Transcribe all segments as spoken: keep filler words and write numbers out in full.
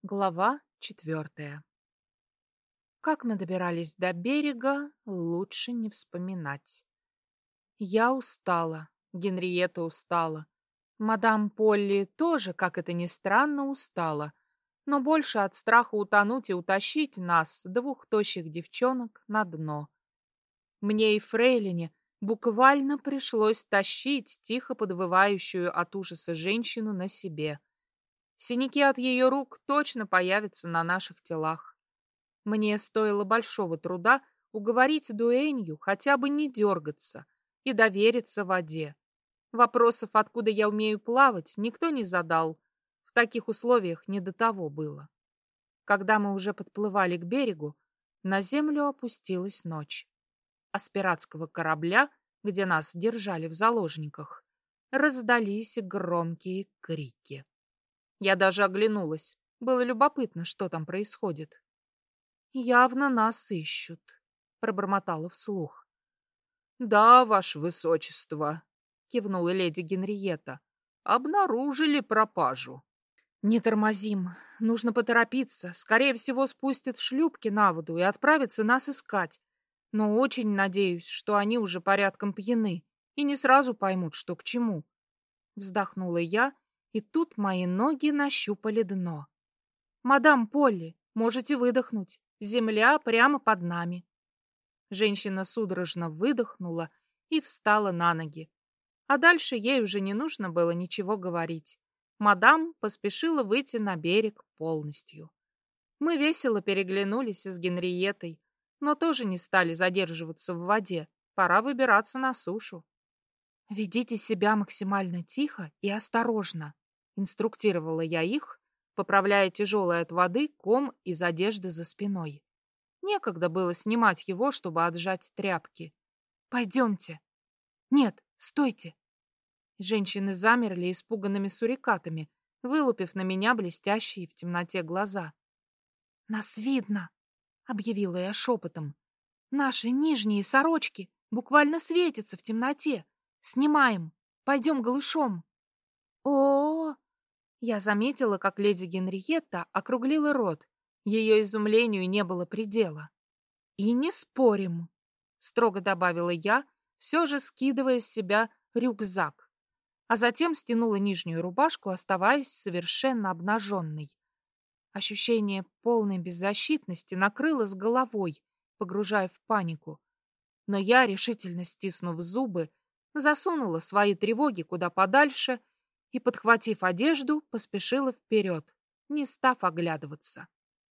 Глава четвертая. Как мы добирались до берега, лучше не вспоминать. Я устала, Генриетта устала. Мадам Полли тоже, как это ни странно, устала, но больше от страха утонуть и утащить нас, двух тощих девчонок, на дно. Мне и фрейлине буквально пришлось тащить тихо подвывающую от ужаса женщину на себе. Синяки от ее рук точно появятся на наших телах. Мне стоило большого труда уговорить дуэнью хотя бы не дергаться и довериться воде. Вопросов, откуда я умею плавать, никто не задал. В таких условиях не до того было. Когда мы уже подплывали к берегу, на землю опустилась ночь. А с пиратского корабля, где нас держали в заложниках, раздались громкие крики. Я даже оглянулась. Было любопытно, что там происходит. «Явно нас ищут», — пробормотала вслух. «Да, ваше высочество», — кивнула леди Генриетта. «Обнаружили пропажу». «Не тормозим. Нужно поторопиться. Скорее всего, спустят шлюпки на воду и отправятся нас искать. Но очень надеюсь, что они уже порядком пьяны и не сразу поймут, что к чему». Вздохнула я, и тут мои ноги нащупали дно. «Мадам Полли, можете выдохнуть. Земля прямо под нами». Женщина судорожно выдохнула и встала на ноги. А дальше ей уже не нужно было ничего говорить. Мадам поспешила выйти на берег полностью. Мы весело переглянулись с Генриеттой, но тоже не стали задерживаться в воде. Пора выбираться на сушу. «Ведите себя максимально тихо и осторожно», — инструктировала я их, поправляя тяжелый от воды ком из одежды за спиной. Некогда было снимать его, чтобы отжать тряпки. «Пойдемте». «Нет, стойте». Женщины замерли испуганными сурикатами, вылупив на меня блестящие в темноте глаза. «Нас видно», — объявила я шепотом. «Наши нижние сорочки буквально светятся в темноте. Снимаем. Пойдем голышом». О-о-о! Я заметила, как леди Генриетта округлила рот. Ее изумлению не было предела. «И не спорим», — строго добавила я, все же скидывая с себя рюкзак, а затем стянула нижнюю рубашку, оставаясь совершенно обнаженной. Ощущение полной беззащитности накрыло с головой, погружая в панику. Но я, решительно стиснув зубы, засунула свои тревоги куда подальше и, подхватив одежду, поспешила вперед, не став оглядываться.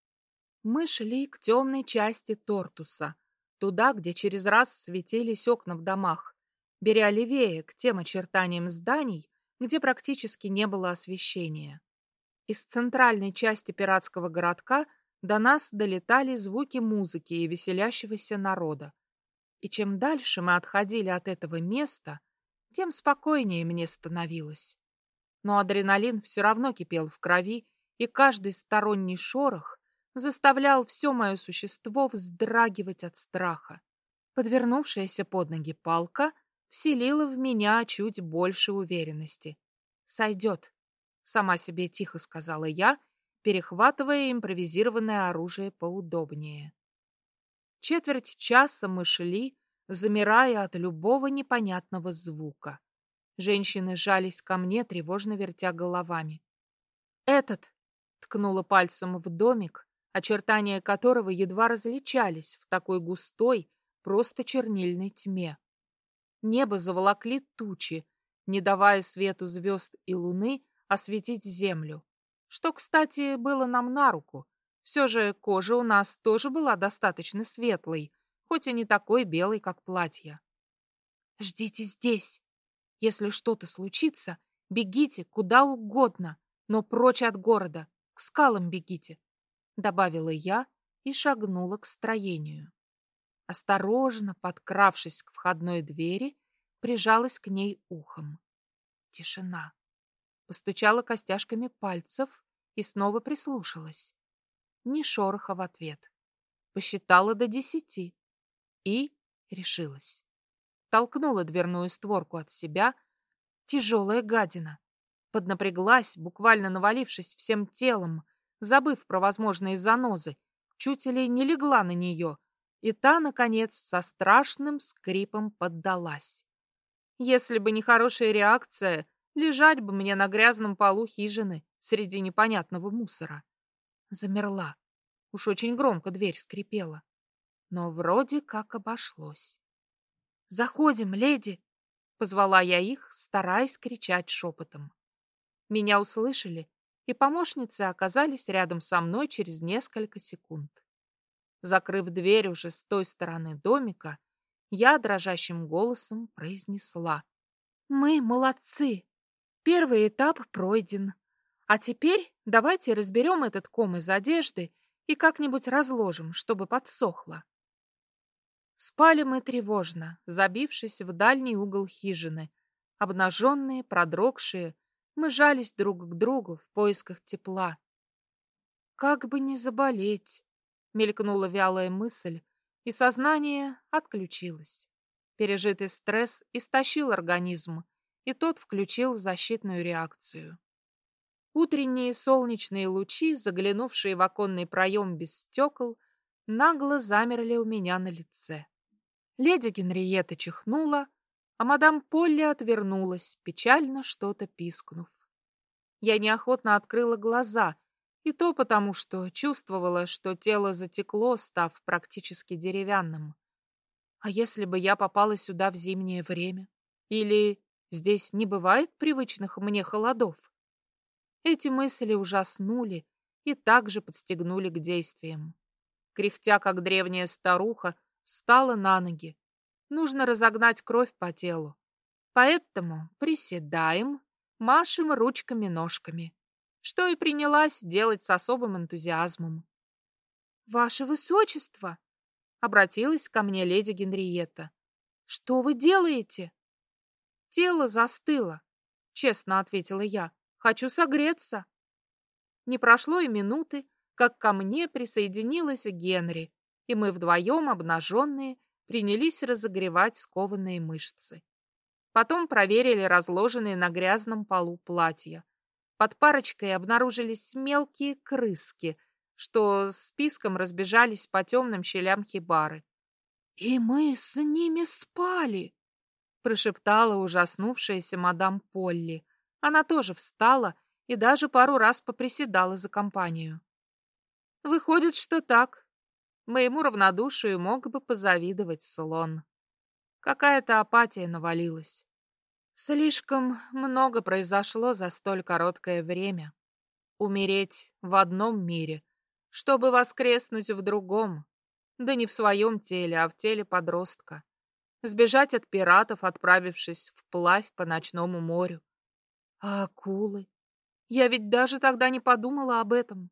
Мы шли к темной части Тортуса, туда, где через раз светились окна в домах, беря левее к тем очертаниям зданий, где практически не было освещения. Из центральной части пиратского городка до нас долетали звуки музыки и веселящегося народа. И чем дальше мы отходили от этого места, тем спокойнее мне становилось. Но адреналин все равно кипел в крови, и каждый сторонний шорох заставлял все мое существо вздрагивать от страха. Подвернувшаяся под ноги палка вселила в меня чуть больше уверенности. «Сойдет», — сама себе тихо сказала я, перехватывая импровизированное оружие поудобнее. Четверть часа мы шли, замирая от любого непонятного звука. Женщины жались ко мне, тревожно вертя головами. «Этот!» — ткнула пальцем в домик, очертания которого едва различались в такой густой, просто чернильной тьме. Небо заволокли тучи, не давая свету звезд и луны осветить землю, что, кстати, было нам на руку. Все же кожа у нас тоже была достаточно светлой, хоть и не такой белой, как платье. «Ждите здесь. Если что-то случится, бегите куда угодно, но прочь от города, к скалам бегите», — добавила я и шагнула к строению. Осторожно подкравшись к входной двери, прижалась к ней ухом. Тишина. Постучала костяшками пальцев и снова прислушалась. Ни шороха в ответ. Посчитала до десяти и решилась. Толкнула дверную створку от себя. Тяжелая гадина. Поднапряглась, буквально навалившись всем телом, забыв про возможные занозы, чуть ли не легла на нее, и та, наконец, со страшным скрипом поддалась. Если бы не хорошая реакция, лежать бы мне на грязном полу хижины среди непонятного мусора. Замерла. Уж очень громко дверь скрипела. Но вроде как обошлось. «Заходим, леди!» — позвала я их, стараясь кричать шепотом. Меня услышали, и помощницы оказались рядом со мной через несколько секунд. Закрыв дверь уже с той стороны домика, я дрожащим голосом произнесла: «Мы молодцы! Первый этап пройден. А теперь давайте разберем этот ком из одежды и как-нибудь разложим, чтобы подсохло». Спали мы тревожно, забившись в дальний угол хижины. Обнаженные, продрогшие, мы жались друг к другу в поисках тепла. «Как бы не заболеть!» — мелькнула вялая мысль, и сознание отключилось. Пережитый стресс истощил организм, и тот включил защитную реакцию. Утренние солнечные лучи, заглянувшие в оконный проем без стекол, нагло замерли у меня на лице. Леди Генриетта чихнула, а мадам Полли отвернулась, печально что-то пискнув. Я неохотно открыла глаза, и то потому, что чувствовала, что тело затекло, став практически деревянным. А если бы я попала сюда в зимнее время? Или здесь не бывает привычных мне холодов? Эти мысли ужаснули и также подстегнули к действиям. Кряхтя, как древняя старуха, встала на ноги. Нужно разогнать кровь по телу. Поэтому приседаем, машем ручками-ножками, что и принялась делать с особым энтузиазмом. «Ваше Высочество!» — обратилась ко мне леди Генриетта. «Что вы делаете?» «Тело застыло», — честно ответила я. «Хочу согреться». Не прошло и минуты, как ко мне присоединилась Генри, и мы вдвоем, обнаженные, принялись разогревать скованные мышцы. Потом проверили разложенные на грязном полу платья. Под парочкой обнаружились мелкие крыски, что с писком разбежались по темным щелям хибары. «И мы с ними спали!» — прошептала ужаснувшаяся мадам Полли. Она тоже встала и даже пару раз поприседала за компанию. «Выходит, что так. Моему равнодушию мог бы позавидовать слон». Какая-то апатия навалилась. Слишком много произошло за столь короткое время. Умереть в одном мире, чтобы воскреснуть в другом, да не в своем теле, а в теле подростка. Сбежать от пиратов, отправившись вплавь по ночному морю. А акулы? Я ведь даже тогда не подумала об этом.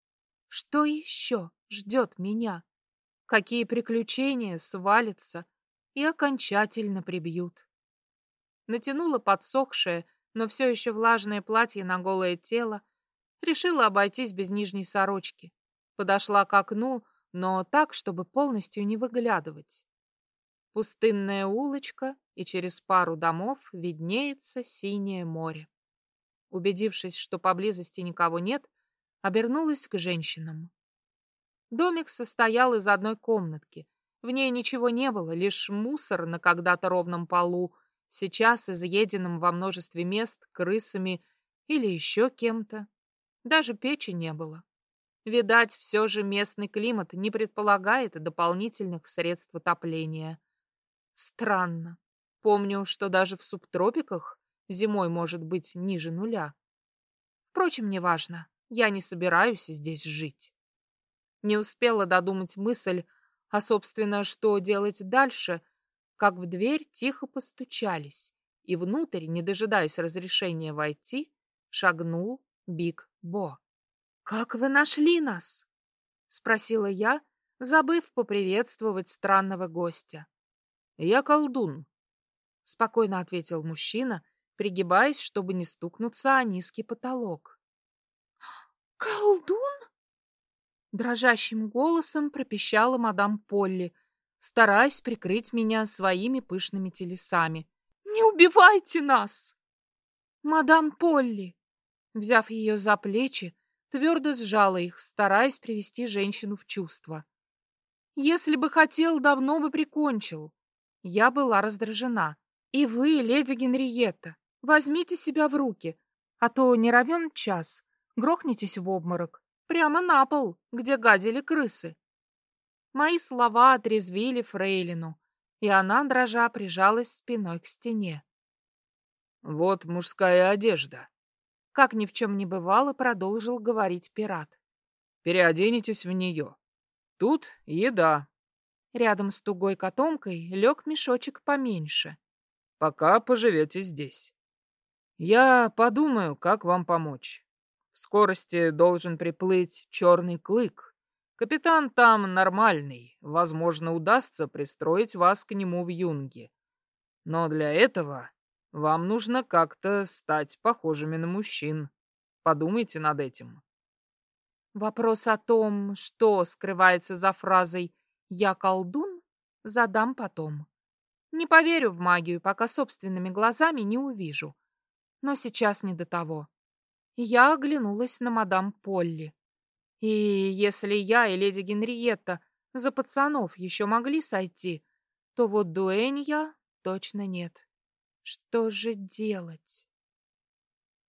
Что еще ждет меня? Какие приключения свалятся и окончательно прибьют? Натянула подсохшее, но все еще влажное платье на голое тело, решила обойтись без нижней сорочки. Подошла к окну, но так, чтобы полностью не выглядывать. Пустынная улочка, и через пару домов виднеется синее море. Убедившись, что поблизости никого нет, обернулась к женщинам. Домик состоял из одной комнатки. В ней ничего не было, лишь мусор на когда-то ровном полу, сейчас изъеденным во множестве мест крысами или еще кем-то. Даже печи не было. Видать, все же местный климат не предполагает дополнительных средств отопления. Странно. Помню, что даже в субтропиках зимой может быть ниже нуля. Впрочем, неважно. Я не собираюсь здесь жить. Не успела додумать мысль, а, собственно, что делать дальше, как в дверь тихо постучались, и внутрь, не дожидаясь разрешения войти, шагнул Биг Бо. «Как вы нашли нас?» — спросила я, забыв поприветствовать странного гостя. «Я колдун», — спокойно ответил мужчина, пригибаясь, чтобы не стукнуться о низкий потолок. «Колдун?» — дрожащим голосом пропищала мадам Полли, стараясь прикрыть меня своими пышными телесами. «Не убивайте нас!» «Мадам Полли!» Взяв ее за плечи, твердо сжала их, стараясь привести женщину в чувство. Если бы хотел, давно бы прикончил. Я была раздражена. И вы, леди Генриетта, возьмите себя в руки, а то не равен час. Грохнетесь в обморок. Прямо на пол, где гадили крысы. Мои слова отрезвили фрейлину, и она, дрожа, прижалась спиной к стене. «Вот мужская одежда», — как ни в чем не бывало, продолжил говорить пират. «Переоденетесь в нее. Тут еда». Рядом с тугой котомкой лег мешочек поменьше. «Пока поживете здесь. Я подумаю, как вам помочь. В скорости должен приплыть черный клык. Капитан там нормальный. Возможно, удастся пристроить вас к нему в юнге. Но для этого вам нужно как-то стать похожими на мужчин. Подумайте над этим». Вопрос о том, что скрывается за фразой «я колдун», задам потом. Не поверю в магию, пока собственными глазами не увижу. Но сейчас не до того. Я оглянулась на мадам Полли. И если я и леди Генриетта за пацанов еще могли сойти, то вот дуэнья точно нет. Что же делать?